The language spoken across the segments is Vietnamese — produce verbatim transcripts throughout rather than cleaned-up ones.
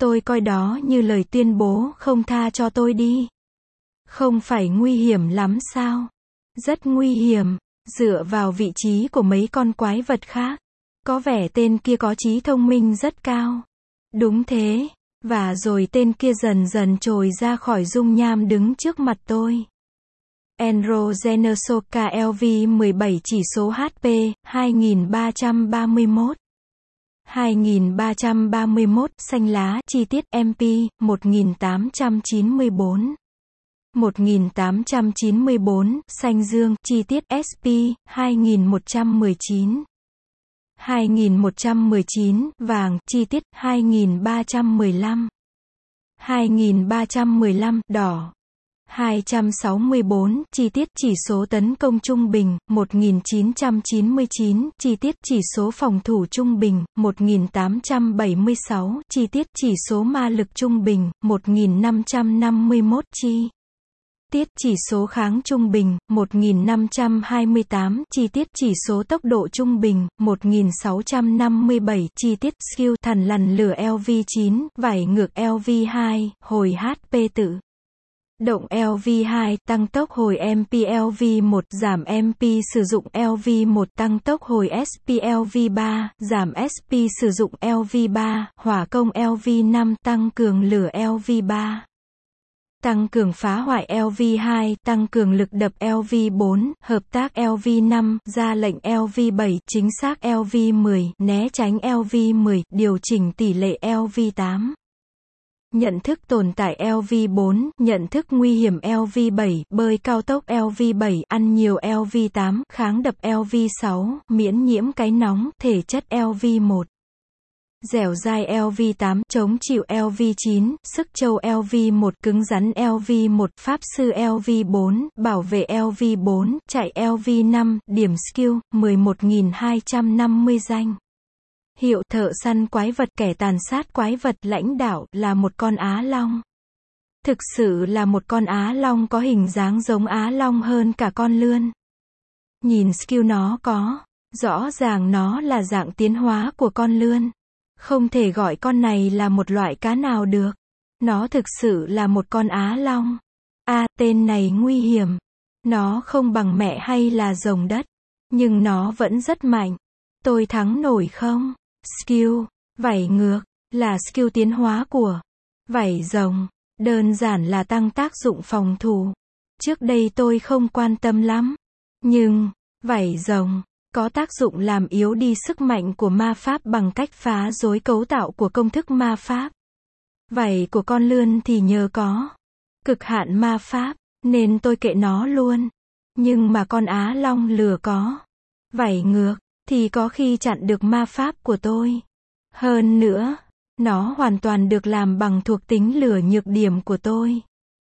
Tôi coi đó như lời tuyên bố không tha cho tôi đi. Không phải nguy hiểm lắm sao? Rất nguy hiểm. Dựa vào vị trí của mấy con quái vật khác. Có vẻ tên kia có trí thông minh rất cao. Đúng thế. Và rồi tên kia dần dần trồi ra khỏi dung nham đứng trước mặt tôi. Androgenesoka L V mười bảy chỉ số H P, hai nghìn ba trăm ba mươi mốt. hai nghìn ba trăm ba mươi mốt, xanh lá, chi tiết M P, một nghìn tám trăm chín mươi tư. một nghìn tám trăm chín mươi tư, xanh dương, chi tiết S P, hai nghìn một trăm mười chín. hai nghìn một trăm mười chín, vàng, chi tiết, hai nghìn ba trăm mười lăm. hai nghìn ba trăm mười lăm, đỏ. hai trăm sáu mươi tư, chi tiết chỉ số tấn công trung bình, một nghìn chín trăm chín mươi chín, chi tiết chỉ số phòng thủ trung bình, một nghìn tám trăm bảy mươi sáu, chi tiết chỉ số ma lực trung bình, một nghìn năm trăm năm mươi mốt, chi tiết chỉ số kháng trung bình, một nghìn năm trăm hai mươi tám, chi tiết chỉ số tốc độ trung bình, một nghìn sáu trăm năm mươi bảy, chi tiết skill thằn lằn lửa L V chín, vảy ngược L V hai, hồi H P tự động L V hai, tăng tốc hồi M P L V một, giảm M P sử dụng L V một, tăng tốc hồi S P L V ba, giảm S P sử dụng L V ba, hỏa công L V năm, tăng cường lửa L V ba. Tăng cường phá hoại L V hai, tăng cường lực đập L V bốn, hợp tác L V năm, ra lệnh L V bảy, chính xác L V mười, né tránh L V mười, điều chỉnh tỷ lệ L V tám. Nhận thức tồn tại L V bốn, nhận thức nguy hiểm L V bảy, bơi cao tốc L V bảy, ăn nhiều L V tám, kháng đập L V sáu, miễn nhiễm cái nóng, thể chất L V một. Dẻo dai L V tám, chống chịu L V chín, sức trâu L V một, cứng rắn L V một, pháp sư L V bốn, bảo vệ L V bốn, chạy L V năm, điểm skill, mười một nghìn hai trăm năm mươi danh. Hiệu thợ săn quái vật, kẻ tàn sát quái vật, lãnh đạo, là một con Á Long. Thực sự là một con Á Long có hình dáng giống Á Long hơn cả con lươn. Nhìn skill nó có, rõ ràng nó là dạng tiến hóa của con lươn. Không thể gọi con này là một loại cá nào được. Nó thực sự là một con Á Long. À, tên này nguy hiểm. Nó không bằng mẹ hay là rồng đất. Nhưng nó vẫn rất mạnh. Tôi thắng nổi không? Skill, vảy ngược, là skill tiến hóa của vảy rồng. Đơn giản là tăng tác dụng phòng thủ. Trước đây tôi không quan tâm lắm. Nhưng, vảy rồng có tác dụng làm yếu đi sức mạnh của ma pháp bằng cách phá rối cấu tạo của công thức ma pháp. Vảy của con lươn thì nhờ có cực hạn ma pháp, nên tôi kệ nó luôn. Nhưng mà con Á Long lửa có vảy ngược, thì có khi chặn được ma pháp của tôi. Hơn nữa, nó hoàn toàn được làm bằng thuộc tính lửa nhược điểm của tôi.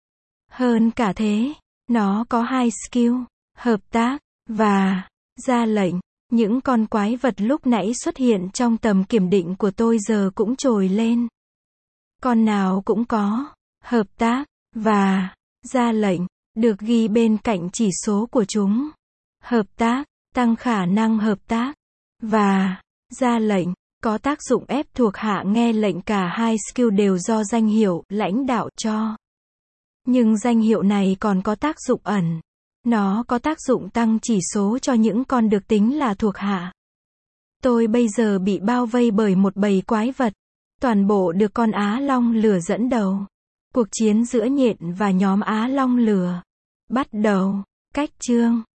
Hơn cả thế, nó có hai skill, hợp tác, và ra lệnh. Những con quái vật lúc nãy xuất hiện trong tầm kiểm định của tôi giờ cũng trồi lên. Con nào cũng có hợp tác và ra lệnh, được ghi bên cạnh chỉ số của chúng. Hợp tác, tăng khả năng hợp tác, và ra lệnh, có tác dụng ép thuộc hạ nghe lệnh. Cả hai skill đều do danh hiệu lãnh đạo cho. Nhưng danh hiệu này còn có tác dụng ẩn. Nó có tác dụng tăng chỉ số cho những con được tính là thuộc hạ. Tôi bây giờ bị bao vây bởi một bầy quái vật. Toàn bộ được con Á Long lửa dẫn đầu. Cuộc chiến giữa nhện và nhóm Á Long lửa bắt đầu. Cách chương